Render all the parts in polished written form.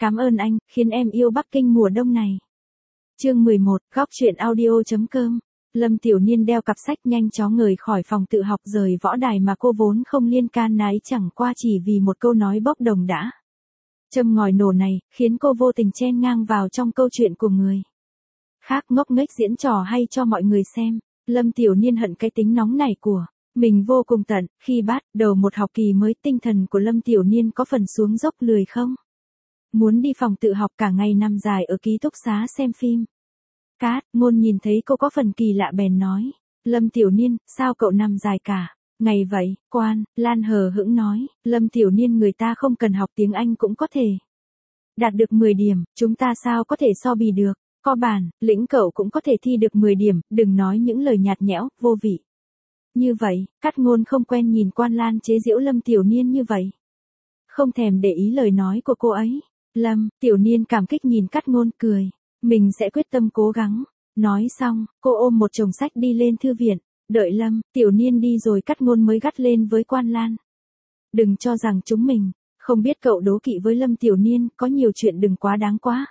Cảm ơn anh, khiến em yêu Bắc Kinh mùa đông này. Chương 11, góc truyện audio.com. Lâm Tiểu Niên đeo cặp sách nhanh chóng rời khỏi phòng tự học rời võ đài mà cô vốn không liên can nấy chẳng qua chỉ vì một câu nói bốc đồng đã. Châm ngòi nổ này, khiến cô vô tình chen ngang vào trong câu chuyện của người khác ngốc nghếch diễn trò hay cho mọi người xem. Lâm Tiểu Niên hận cái tính nóng này của mình vô cùng tận, khi bắt đầu một học kỳ mới tinh thần của Lâm Tiểu Niên có phần xuống dốc lười không. Muốn đi phòng tự học cả ngày nằm dài ở ký túc xá xem phim. Cát Ngôn nhìn thấy cô có phần kỳ lạ bèn nói. Lâm Tiểu Niên, sao cậu nằm dài cả ngày vậy? Quan Lan hờ hững nói. Lâm Tiểu Niên, người ta không cần học tiếng Anh cũng có thể đạt được 10 điểm, chúng ta sao có thể so bì được. Có bản lĩnh cậu cũng có thể thi được 10 điểm, đừng nói những lời nhạt nhẽo, vô vị. Như vậy, Cát Ngôn không quen nhìn Quan Lan chế giễu Lâm Tiểu Niên như vậy. Không thèm để ý lời nói của cô ấy. Lâm Tiểu Niên cảm kích nhìn Cát Ngôn cười. Mình sẽ quyết tâm cố gắng. Nói xong, cô ôm một chồng sách đi lên thư viện. Đợi Lâm Tiểu Niên đi rồi Cát Ngôn mới gắt lên với Quan Lan. Đừng cho rằng chúng mình không biết cậu đố kỵ với Lâm Tiểu Niên, có nhiều chuyện đừng quá đáng quá.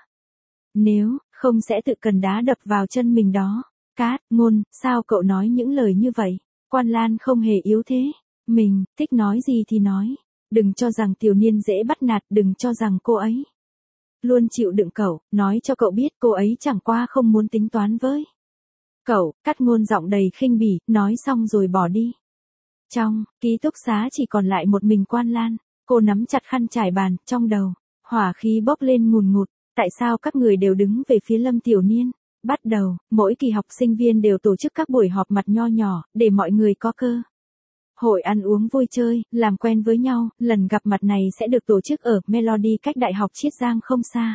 Nếu không sẽ tự cần đá đập vào chân mình đó. Cát Ngôn, sao cậu nói những lời như vậy? Quan Lan không hề yếu thế. Mình thích nói gì thì nói. Đừng cho rằng Tiểu Niên dễ bắt nạt, đừng cho rằng cô ấy luôn chịu đựng cậu, nói cho cậu biết cô ấy chẳng qua không muốn tính toán với cậu. Cát Ngôn giọng đầy khinh bỉ, nói xong rồi bỏ đi. Trong ký túc xá chỉ còn lại một mình Quan Lan, cô nắm chặt khăn trải bàn, trong đầu hỏa khí bốc lên ngùn ngụt. Tại sao các người đều đứng về phía Lâm Tiểu Niên? Bắt đầu, mỗi kỳ học sinh viên đều tổ chức các buổi họp mặt nho nhỏ, để mọi người có cơ hội ăn uống vui chơi, làm quen với nhau. Lần gặp mặt này sẽ được tổ chức ở Melody cách Đại học Chiết Giang không xa.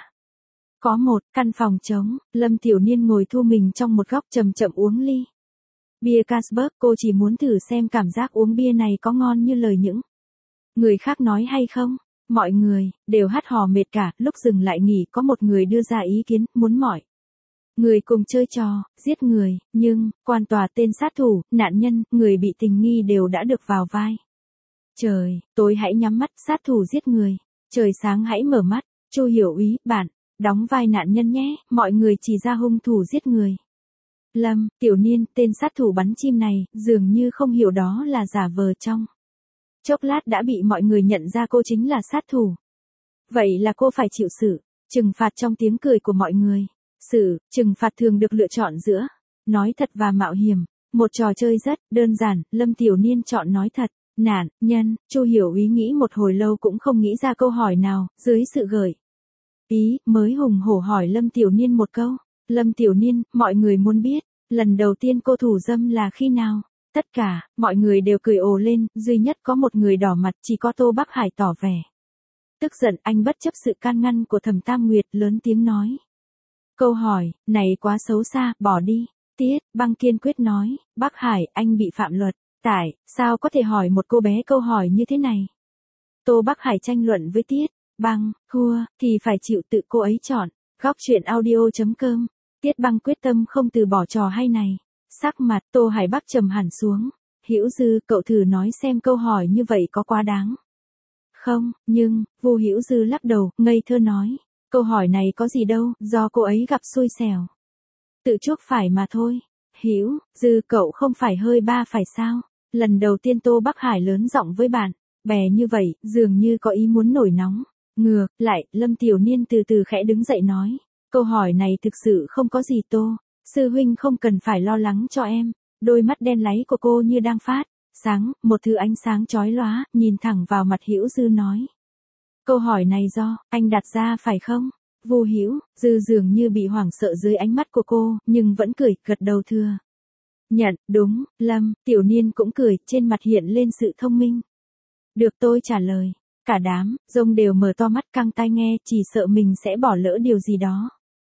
Có một căn phòng trống, Lâm Tiểu Niên ngồi thu mình trong một góc chậm chậm uống ly bia Carlsberg. Cô chỉ muốn thử xem cảm giác uống bia này có ngon như lời những người khác nói hay không. Mọi người đều hắt hò mệt cả, lúc dừng lại nghỉ có một người đưa ra ý kiến, muốn mọi người cùng chơi trò giết người, nhưng quan tòa tên sát thủ, nạn nhân, người bị tình nghi đều đã được vào vai. Trời tối hãy nhắm mắt, sát thủ giết người. Trời sáng hãy mở mắt. Chu Hiểu Úy, bạn đóng vai nạn nhân nhé. Mọi người chỉ ra hung thủ giết người. Lâm Tiểu Niên, tên sát thủ bắn chim này, dường như không hiểu đó là giả vờ. Trong chốc lát đã bị mọi người nhận ra cô chính là sát thủ. Vậy là cô phải chịu sự trừng phạt. Trong tiếng cười của mọi người, sự trừng phạt thường được lựa chọn giữa nói thật và mạo hiểm. Một trò chơi rất đơn giản, Lâm Tiểu Niên chọn nói thật. Nạn nhân, Chu Hiểu Úy nghĩ một hồi lâu cũng không nghĩ ra câu hỏi nào, dưới sự gợi ý mới hùng hổ hỏi Lâm Tiểu Niên một câu. Lâm Tiểu Niên, mọi người muốn biết, lần đầu tiên cô thủ dâm là khi nào? Tất cả mọi người đều cười ồ lên, duy nhất có một người đỏ mặt, chỉ có Tô Bắc Hải tỏ vẻ tức giận. Anh bất chấp sự can ngăn của Thẩm Tam Nguyệt, lớn tiếng nói. Câu hỏi này quá xấu xa, bỏ đi. Tiết Băng kiên quyết nói. Bắc Hải, anh bị phạm luật. Tại sao có thể hỏi một cô bé câu hỏi như thế này? Tô Bắc Hải tranh luận với Tiết Băng. Thua thì phải chịu tự cô ấy chọn. Góc truyện audio.com. Tiết Băng quyết tâm không từ bỏ trò hay này. Sắc mặt Tô Hải Bắc trầm hẳn xuống. Hữu Dư, cậu thử nói xem câu hỏi như vậy có quá đáng không? Nhưng Vu Hữu Dư lắc đầu, ngây thơ nói. Câu hỏi này có gì đâu, do cô ấy gặp xui xẻo, tự chuốc phải mà thôi. Hữu Dư, cậu không phải hơi ba phải sao? Lần đầu tiên Tô Bắc Hải lớn giọng với bạn bè như vậy, dường như có ý muốn nổi nóng. Ngược lại, Lâm Tiểu Niên từ từ khẽ đứng dậy nói. Câu hỏi này thực sự không có gì Tô sư huynh không cần phải lo lắng cho em. Đôi mắt đen láy của cô như đang phát sáng, một thứ ánh sáng chói lóa, nhìn thẳng vào mặt Hữu Dư nói. Câu hỏi này do anh đặt ra phải không? Vu Hữu Dư dường như bị hoảng sợ dưới ánh mắt của cô, nhưng vẫn cười, gật đầu thừa nhận. Đúng. Lâm Tiểu Niên cũng cười, trên mặt hiện lên sự thông minh. Được tôi trả lời. Cả đám rông đều mở to mắt căng tai nghe, chỉ sợ mình sẽ bỏ lỡ điều gì đó.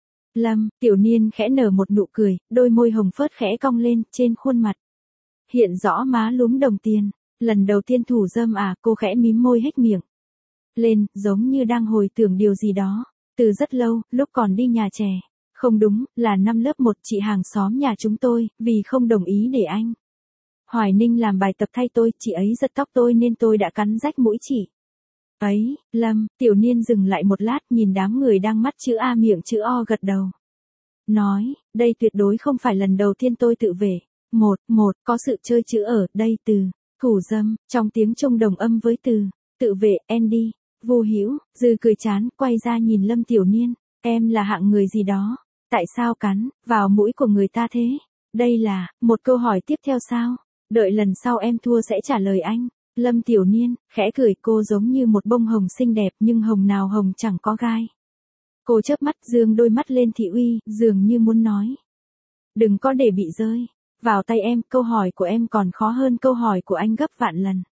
Lâm Tiểu Niên khẽ nở một nụ cười, đôi môi hồng phớt khẽ cong lên, trên khuôn mặt hiện rõ má lúm đồng tiền. Lần đầu tiên thủ dâm à? Cô khẽ mím môi hết miệng lên, giống như đang hồi tưởng điều gì đó. Từ rất lâu, lúc còn đi nhà trẻ. Không đúng, là năm lớp 1, chị hàng xóm nhà chúng tôi, vì không đồng ý để anh Hoài Ninh làm bài tập thay tôi, chị ấy giật tóc tôi nên tôi đã cắn rách mũi chị. Ấy, Lâm, Tiểu Niên dừng lại một lát nhìn đám người đang mắt chữ A miệng chữ O gật đầu. Nói, đây tuyệt đối không phải lần đầu tiên tôi tự vệ. Một, có sự chơi chữ ở đây từ, thủ dâm, trong tiếng Trung đồng âm với từ, tự vệ, Andy. Vu Hữu Dư cười chán, quay ra nhìn Lâm Tiểu Niên, em là hạng người gì đó, tại sao cắn vào mũi của người ta thế? Đây là một câu hỏi tiếp theo sao? Đợi lần sau em thua sẽ trả lời anh. Lâm Tiểu Niên khẽ cười, cô giống như một bông hồng xinh đẹp nhưng hồng nào hồng chẳng có gai. Cô chớp mắt dương đôi mắt lên thị uy, dường như muốn nói. Đừng có để bị rơi vào tay em, câu hỏi của em còn khó hơn câu hỏi của anh gấp vạn lần.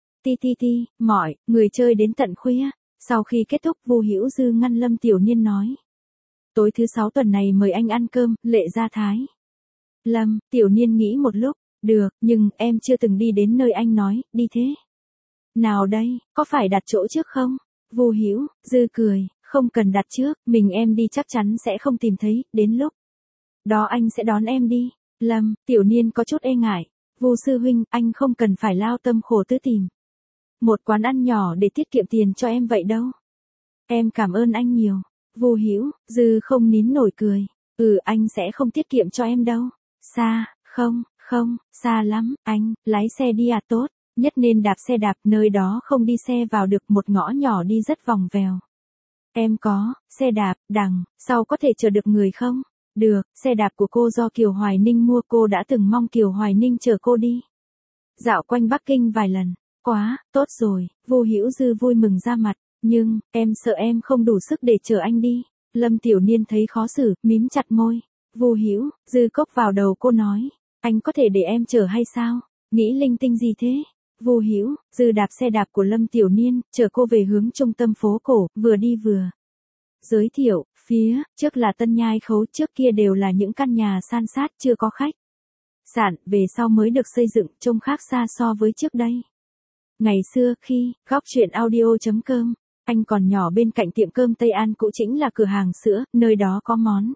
Ti, mọi người chơi đến tận khuya. Sau khi kết thúc, Vu Hữu Dư ngăn Lâm Tiểu Niên nói. Tối thứ 6 tuần này mời anh ăn cơm, Lệ Gia Thái. Lâm Tiểu Niên nghĩ một lúc, được, nhưng em chưa từng đi đến nơi anh nói, đi thế. Nào đây, có phải đặt chỗ trước không? Vu Hữu Dư cười, không cần đặt trước, mình em đi chắc chắn sẽ không tìm thấy, đến lúc đó anh sẽ đón em đi. Lâm Tiểu Niên có chút e ngại, Vu sư huynh, anh không cần phải lao tâm khổ tứ tìm một quán ăn nhỏ để tiết kiệm tiền cho em vậy đâu. Em cảm ơn anh nhiều. Vu Hữu Dư không nín nổi cười. Anh sẽ không tiết kiệm cho em đâu. Xa, không, xa lắm, anh, lái xe đi à, tốt, nhất nên đạp xe đạp, nơi đó không đi xe vào được, một ngõ nhỏ đi rất vòng vèo. Em có xe đạp, đằng sau có thể chờ được người không? Được, xe đạp của cô do Kiều Hoài Ninh mua, cô đã từng mong Kiều Hoài Ninh chở cô đi dạo quanh Bắc Kinh vài lần. Quá, tốt rồi, Vu Hữu Dư vui mừng ra mặt, nhưng, em sợ em không đủ sức để chở anh đi. Lâm Tiểu Niên thấy khó xử, mím chặt môi. Vu Hữu Dư cốc vào đầu cô nói, anh có thể để em chở hay sao? Nghĩ linh tinh gì thế? Vu Hữu Dư đạp xe đạp của Lâm Tiểu Niên, chở cô về hướng trung tâm phố cổ, vừa đi vừa giới thiệu, phía trước là Tân Nhai Khấu, trước kia đều là những căn nhà san sát chưa có khách sạn, về sau mới được xây dựng, trông khác xa so với trước đây. Ngày xưa khi góc chuyện audio.com, anh còn nhỏ, bên cạnh tiệm cơm Tây An cũ chính là cửa hàng sữa, nơi đó có món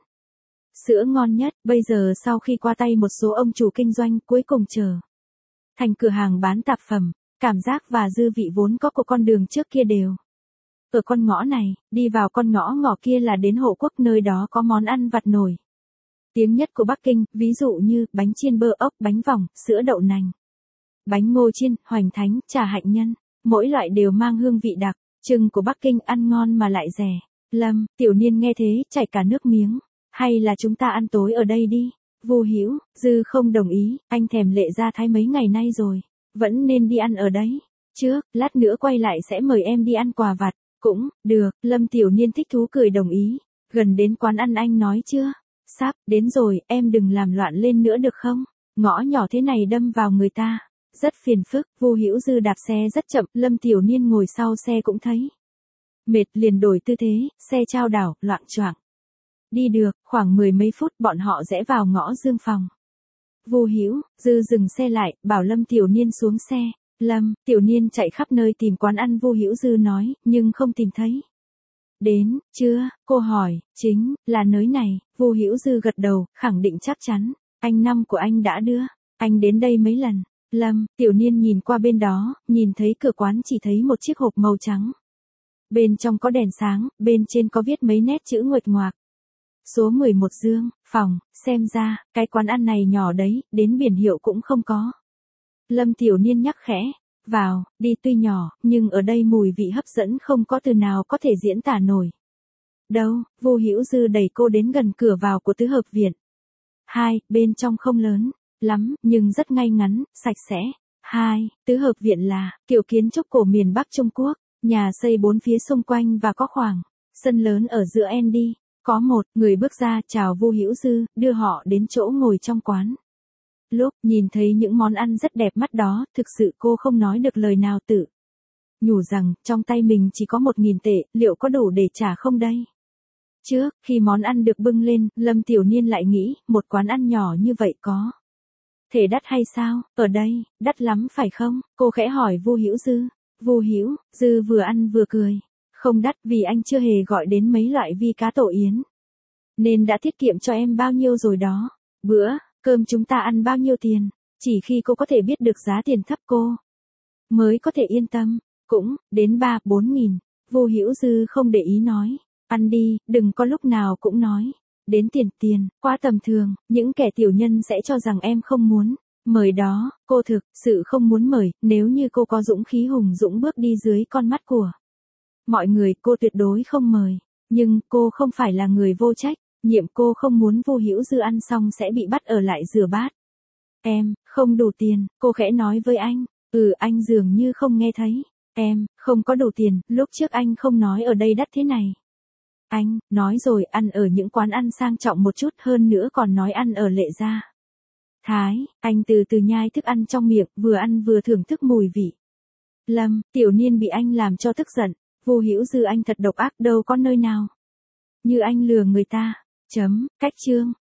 sữa ngon nhất. Bây giờ sau khi qua tay một số ông chủ kinh doanh, cuối cùng trở thành cửa hàng bán tạp phẩm. Cảm giác và dư vị vốn có của con đường trước kia đều ở con ngõ này, đi vào con ngõ kia là đến Hộ Quốc, nơi đó có món ăn vặt nổi tiếng nhất của Bắc Kinh, ví dụ như bánh chiên bơ ốc, bánh vòng, sữa đậu nành, bánh ngô chiên, hoành thánh, trà hạnh nhân, mỗi loại đều mang hương vị đặc trưng của Bắc Kinh, ăn ngon mà lại rẻ. Lâm Tiểu Niên nghe thế, chảy cả nước miếng. Hay là chúng ta ăn tối ở đây đi? Vu Hữu Dư không đồng ý, anh thèm Lệ Gia Thái mấy ngày nay rồi, vẫn nên đi ăn ở đấy. Trước, lát nữa quay lại sẽ mời em đi ăn quà vặt. Cũng được, Lâm Tiểu Niên thích thú cười đồng ý. Gần đến quán ăn anh nói chưa? Sắp đến rồi, em đừng làm loạn lên nữa được không? Ngõ nhỏ thế này đâm vào người ta rất phiền phức. Vu Hữu Dư đạp xe rất chậm, Lâm Tiểu Niên ngồi sau xe cũng thấy mệt, liền đổi tư thế, xe chao đảo, loạng choạng. Đi được, khoảng 10 mấy phút bọn họ rẽ vào ngõ Dương Phòng. Vu Hữu Dư dừng xe lại, bảo Lâm Tiểu Niên xuống xe. Lâm Tiểu Niên chạy khắp nơi tìm quán ăn, Vu Hữu Dư nói, nhưng không tìm thấy. Đến chưa? Cô hỏi, chính là nơi này. Vu Hữu Dư gật đầu, khẳng định chắc chắn. Anh năm của anh đã đưa anh đến đây mấy lần. Lâm Tiểu Niên nhìn qua bên đó, nhìn thấy cửa quán chỉ thấy một chiếc hộp màu trắng. Bên trong có đèn sáng, bên trên có viết mấy nét chữ nguệch ngoạc. Số 11 Dương Phòng, xem ra, cái quán ăn này nhỏ đấy, đến biển hiệu cũng không có. Lâm Tiểu Niên nhắc khẽ, vào, đi, tuy nhỏ, nhưng ở đây mùi vị hấp dẫn không có từ nào có thể diễn tả nổi. Đâu, Vu Hữu Dư đẩy cô đến gần cửa vào của tứ hợp viện. Bên trong không lớn lắm, nhưng rất ngay ngắn, sạch sẽ. Tứ hợp viện là kiểu kiến trúc cổ miền Bắc Trung Quốc, nhà xây 4 phía xung quanh và có khoảng sân lớn ở giữa. Andy có một người bước ra chào Vu Hữu Dư, đưa họ đến chỗ ngồi trong quán. Lúc nhìn thấy những món ăn rất đẹp mắt đó, thực sự cô không nói được lời nào, tự nhủ rằng trong tay mình chỉ có 1.000 tệ, liệu có đủ để trả không đây? Trước khi món ăn được bưng lên, Lâm Tiểu Niên lại nghĩ, một quán ăn nhỏ như vậy có thể đắt hay sao? Ở đây, đắt lắm phải không? Cô khẽ hỏi Vu Hữu Dư. Vu Hữu Dư vừa ăn vừa cười. Không đắt, vì anh chưa hề gọi đến mấy loại vi cá tổ yến, nên đã tiết kiệm cho em bao nhiêu rồi đó. Bữa cơm chúng ta ăn bao nhiêu tiền? Chỉ khi cô có thể biết được giá tiền thấp cô mới có thể yên tâm. Cũng, đến 3-4 nghìn. Vô Hữu Dư không để ý nói. Ăn đi, đừng có lúc nào cũng nói. Đến tiền, quá tầm thường, những kẻ tiểu nhân sẽ cho rằng em không muốn. Mời đó, cô thực sự không muốn mời, nếu như cô có dũng khí hùng dũng bước đi dưới con mắt của mọi người, cô tuyệt đối không mời. Nhưng, cô không phải là người vô trách, nhiệm cô không muốn Vô Hữu Dư ăn xong sẽ bị bắt ở lại rửa bát. Em, không đủ tiền, cô khẽ nói với anh. Anh dường như không nghe thấy. Em, không có đủ tiền, lúc trước anh không nói ở đây đắt thế này. Anh, nói rồi, ăn ở những quán ăn sang trọng một chút, hơn nữa còn nói ăn ở Lệ Gia. Thái, anh từ từ nhai thức ăn trong miệng, vừa ăn vừa thưởng thức mùi vị. Lâm, Tiểu Niên bị anh làm cho tức giận. Vô Hữu Dư anh thật độc ác, đâu có nơi nào như anh lừa người ta. Cách chương